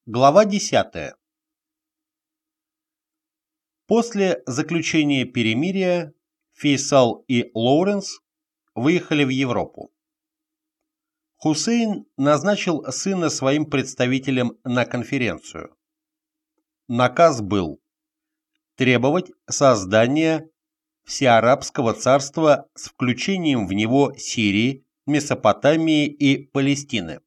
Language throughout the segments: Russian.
Глава 10. После заключения перемирия Фейсал и Лоуренс выехали в Европу. Хусейн назначил сына своим представителем на конференцию. Наказ был требовать создания всеарабского царства с включением в него Сирии, Месопотамии и Палестины.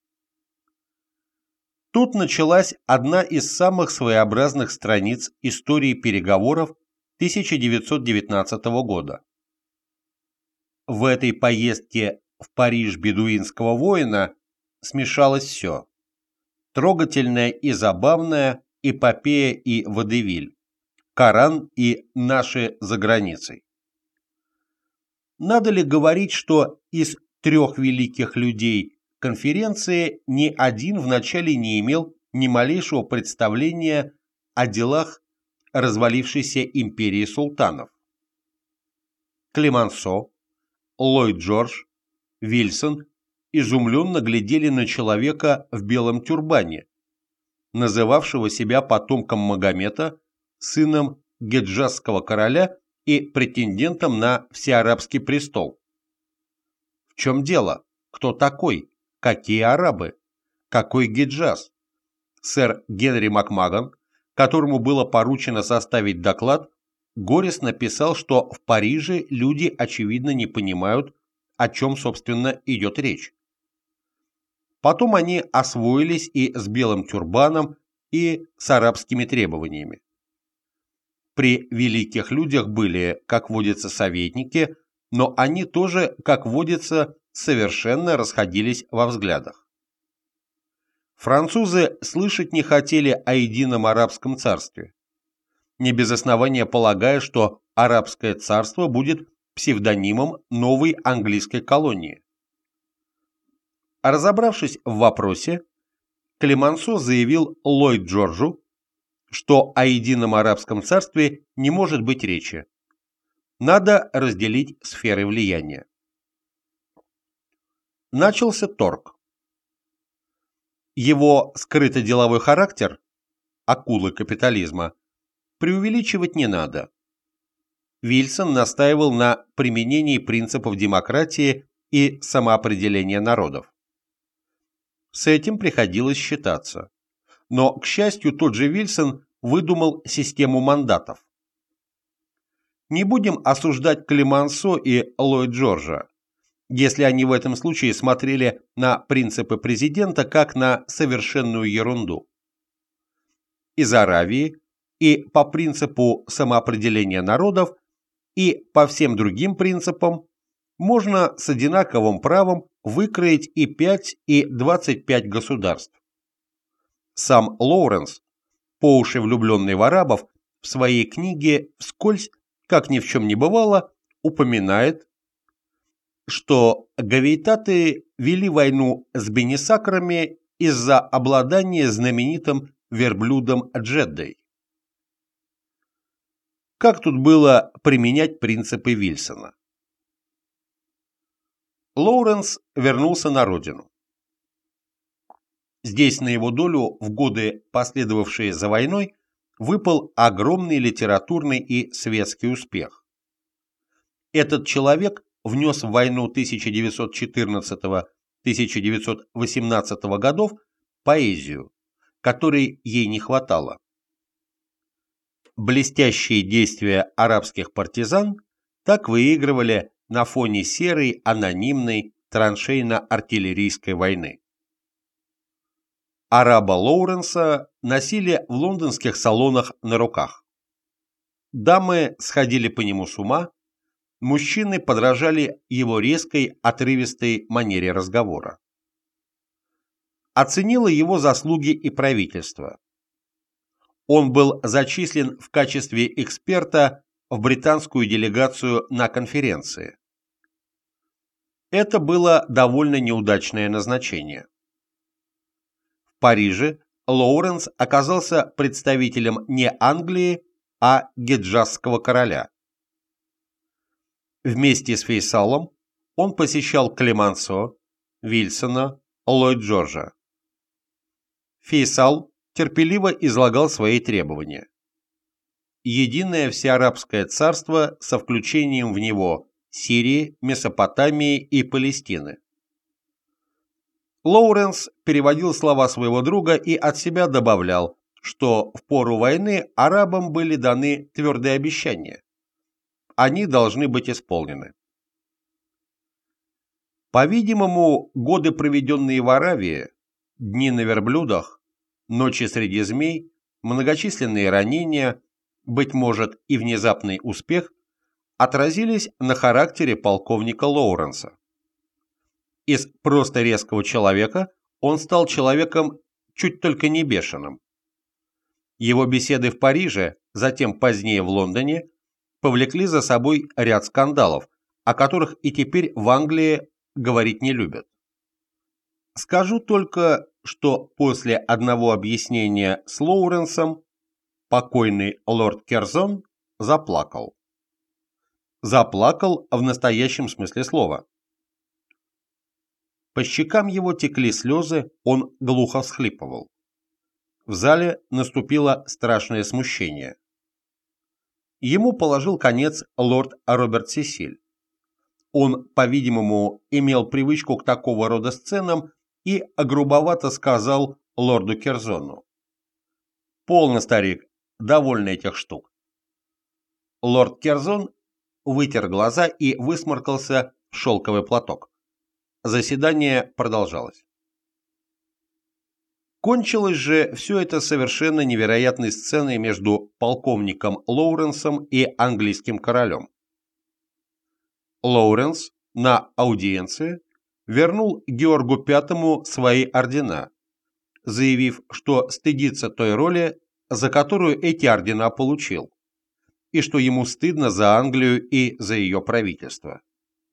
Тут началась одна из самых своеобразных страниц истории переговоров 1919 года. В этой поездке в Париж бедуинского воина смешалось все: трогательное и забавное, эпопея и водевиль, Коран и наши за границей. Надо ли говорить, что из трех великих людей конференции ни один вначале не имел ни малейшего представления о делах развалившейся империи султанов? Клемансо, Ллойд Джордж, Вильсон изумленно глядели на человека в белом тюрбане, называвшего себя потомком Магомета, сыном геджазского короля и претендентом на всеарабский престол. В чем дело? Кто такой? Какие арабы? Какой Геджаз? Сэр Генри Макмаган, которому было поручено составить доклад, горестно писал, что в Париже люди очевидно не понимают, о чем, собственно, идет речь. Потом они освоились и с белым тюрбаном, и с арабскими требованиями. При великих людях были, как водится, советники, но они тоже, как водится, совершенно расходились во взглядах. Французы слышать не хотели о едином арабском царстве, не без основания полагая, что арабское царство будет псевдонимом новой английской колонии. Разобравшись в вопросе, Клемансо заявил Ллойд Джорджу, что о едином арабском царстве не может быть речи. Надо разделить сферы влияния. Начался торг. Его скрыто-деловой характер, акулы капитализма, преувеличивать не надо. Вильсон настаивал на применении принципов демократии и самоопределения народов. С этим приходилось считаться. Но, к счастью, тот же Вильсон выдумал систему мандатов. Не будем осуждать Клемансо и Ллойд Джорджа, если они в этом случае смотрели на принципы президента как на совершенную ерунду. Из Аравии и по принципу самоопределения народов, и по всем другим принципам можно с одинаковым правом выкроить и 5, и 25 государств. Сам Лоуренс, по уши влюбленный в арабов, в своей книге вскользь, как ни в чем не бывало, упоминает, что гавейтаты вели войну с бенисакрами из-за обладания знаменитым верблюдом Джеддой. Как тут было применять принципы Вильсона? Лоуренс вернулся на родину. Здесь на его долю в годы, последовавшие за войной, выпал огромный литературный и светский успех. Этот человек внес в войну 1914-1918 годов поэзию, которой ей не хватало. Блестящие действия арабских партизан так выигрывали на фоне серой, анонимной, траншейно-артиллерийской войны. Араба Лоуренса носили в лондонских салонах на руках. Дамы сходили по нему с ума, мужчины подражали его резкой, отрывистой манере разговора. Оценило его заслуги и правительство. Он был зачислен в качестве эксперта в британскую делегацию на конференции. Это было довольно неудачное назначение. В Париже Лоуренс оказался представителем не Англии, а геджазского короля. Вместе с Фейсалом он посещал Клемансо, Вильсона, Ллойд Джорджа. Фейсал терпеливо излагал свои требования. Единое всеарабское царство со включением в него Сирии, Месопотамии и Палестины. Лоуренс переводил слова своего друга и от себя добавлял, что в пору войны арабам были даны твердые обещания. Они должны быть исполнены. По-видимому, годы, проведенные в Аравии, дни на верблюдах, ночи среди змей, многочисленные ранения, быть может и внезапный успех, отразились на характере полковника Лоуренса. Из просто резкого человека он стал человеком чуть только не бешеным. Его беседы в Париже, затем позднее в Лондоне, повлекли за собой ряд скандалов, о которых и теперь в Англии говорить не любят. Скажу только, что после одного объяснения с Лоуренсом покойный лорд Керзон заплакал. Заплакал в настоящем смысле слова. По щекам его текли слезы, он глухо всхлипывал. В зале наступило страшное смущение. Ему положил конец лорд Роберт Сесиль. Он, по-видимому, имел привычку к такого рода сценам и грубовато сказал лорду Керзону: «Полно, старик, довольно этих штук». Лорд Керзон вытер глаза и высморкался в шелковый платок. Заседание продолжалось. Кончилось же все это совершенно невероятной сценой между полковником Лоуренсом и английским королем. Лоуренс на аудиенции вернул Георгу V свои ордена, заявив, что стыдится той роли, за которую эти ордена получил, и что ему стыдно за Англию и за ее правительство.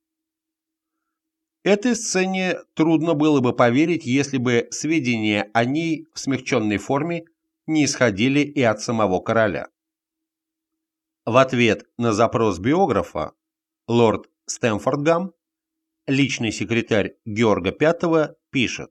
Этой сцене трудно было бы поверить, если бы сведения о ней в смягченной форме не исходили и от самого короля. В ответ на запрос биографа лорд Стэмфордгам, личный секретарь Георга V, пишет: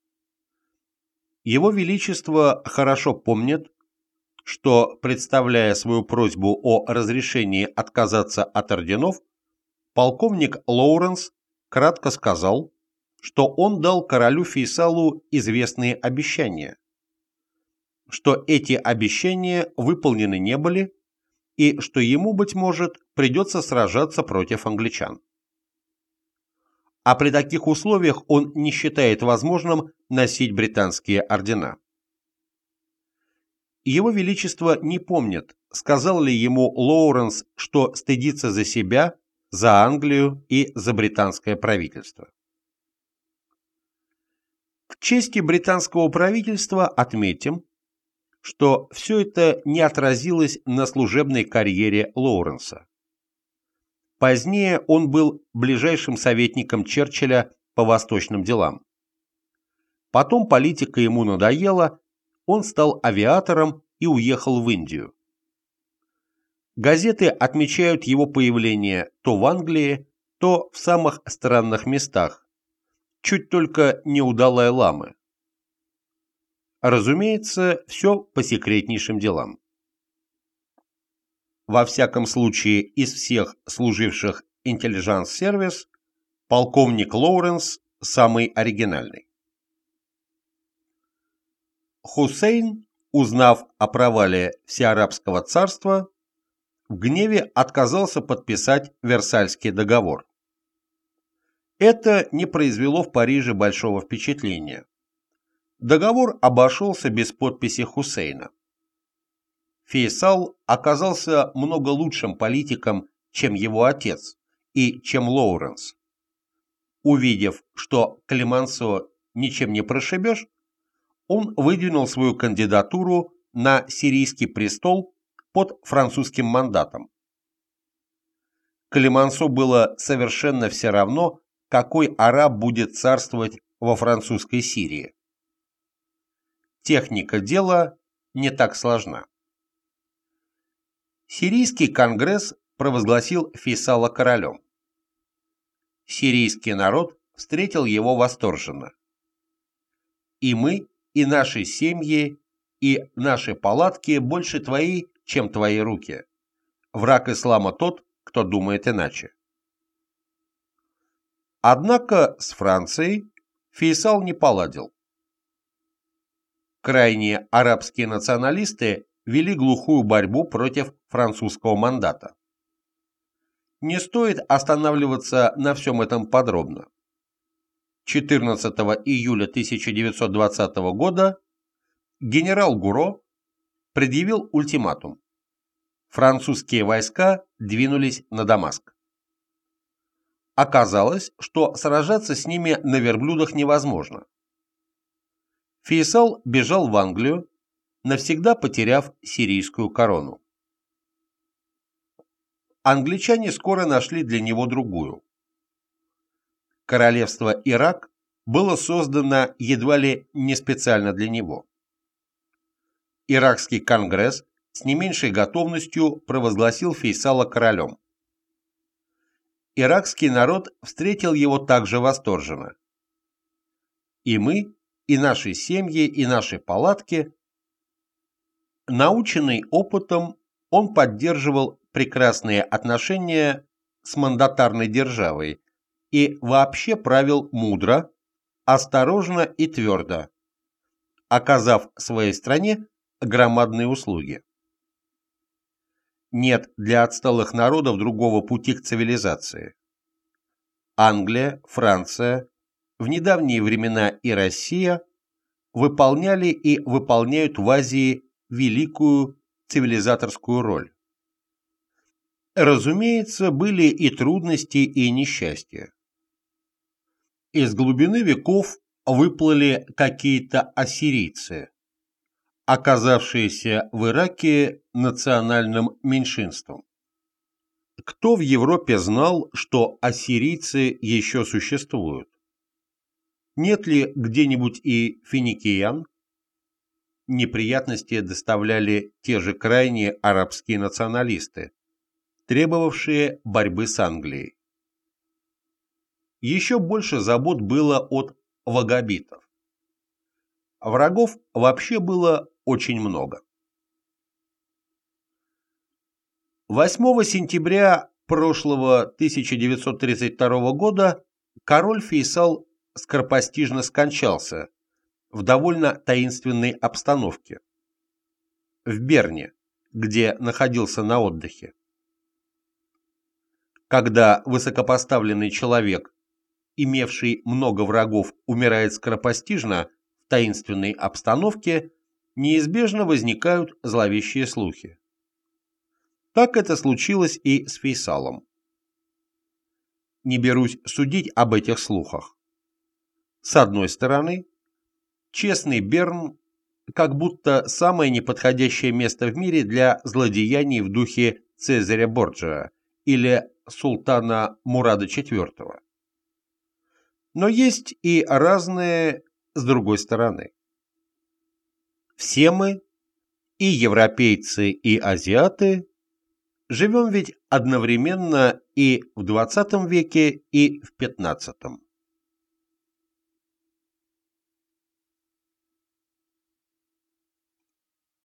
«Его Величество хорошо помнит, что, представляя свою просьбу о разрешении отказаться от орденов, полковник Лоуренс кратко сказал, что он дал королю Фейсалу известные обещания, что эти обещания выполнены не были и что ему, быть может, придется сражаться против англичан. А при таких условиях он не считает возможным носить британские ордена. Его Величество не помнит, сказал ли ему Лоуренс, что стыдится за себя, за Англию и за британское правительство. К чести британского правительства отметим, что все это не отразилось на служебной карьере Лоуренса. Позднее он был ближайшим советником Черчилля по восточным делам. Потом политика ему надоела, он стал авиатором и уехал в Индию. Газеты отмечают его появление то в Англии, то в самых странных местах, чуть только не у Далай-ламы. Разумеется, все по секретнейшим делам. Во всяком случае, из всех служивших интеллиженс-сервис полковник Лоуренс самый оригинальный. Хусейн, узнав о провале Всеарабского царства, в гневе отказался подписать Версальский договор. Это не произвело в Париже большого впечатления. Договор обошелся без подписи Хусейна. Фейсал оказался много лучшим политиком, чем его отец и чем Лоуренс. Увидев, что Клемансо ничем не прошибешь, он выдвинул свою кандидатуру на сирийский престол под французским мандатом. Клемансо было совершенно все равно, какой араб будет царствовать во французской Сирии. Техника дела не так сложна. Сирийский конгресс провозгласил Фейсала королем. Сирийский народ встретил его восторженно. И мы, и наши семьи, и наши палатки больше твои, чем твои руки. Враг ислама тот, кто думает иначе. Однако с Францией Фейсал не поладил. Крайние арабские националисты вели глухую борьбу против французского мандата. Не стоит останавливаться на всем этом подробно. 14 июля 1920 года генерал Гуро предъявил ультиматум. Французские войска двинулись на Дамаск. Оказалось, что сражаться с ними на верблюдах невозможно. Фейсал бежал в Англию, навсегда потеряв сирийскую корону. Англичане скоро нашли для него другую. Королевство Ирак было создано едва ли не специально для него. Иракский конгресс с не меньшей готовностью провозгласил Фейсала королем. Иракский народ встретил его также восторженно. И мы, и наши семьи, и наши палатки, наученный опытом, он поддерживал прекрасные отношения с мандатарной державой и вообще правил мудро, осторожно и твердо, оказав своей стране громадные услуги. Нет для отсталых народов другого пути к цивилизации. Англия, Франция, в недавние времена и Россия выполняли и выполняют в Азии великую цивилизаторскую роль. Разумеется, были и трудности, и несчастья. Из глубины веков выплыли какие-то ассирийцы, оказавшиеся в Ираке национальным меньшинством. Кто в Европе знал, что ассирийцы еще существуют? Нет ли где-нибудь и финикиян? Неприятности доставляли те же крайние арабские националисты, требовавшие борьбы с Англией. Еще больше забот было от вагабитов. Врагов вообще было очень много. 8 сентября прошлого 1932 года король Фейсал скоропостижно скончался в довольно таинственной обстановке в Берне, где находился на отдыхе. Когда высокопоставленный человек, имевший много врагов, умирает скоропостижно в таинственной обстановке, неизбежно возникают зловещие слухи. Так это случилось и с Фейсалом. Не берусь судить об этих слухах. С одной стороны, честный Берн как будто самое неподходящее место в мире для злодеяний в духе Цезаря Борджиа или султана Мурада IV. Но есть и разные с другой стороны. Все мы, и европейцы, и азиаты, живем ведь одновременно и в XX веке, и в XV.